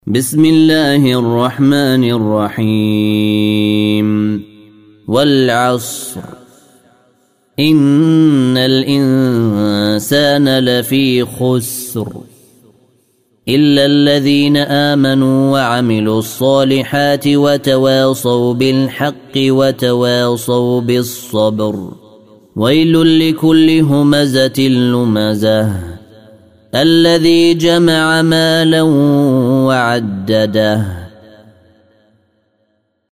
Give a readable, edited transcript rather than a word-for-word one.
بسم الله الرحمن الرحيم والعصر إن الإنسان لفي خسر إلا الذين آمنوا وعملوا الصالحات وتواصوا بالحق وتواصوا بالصبر ويل لكل همزة لمزة الذي جمع مالا وعدده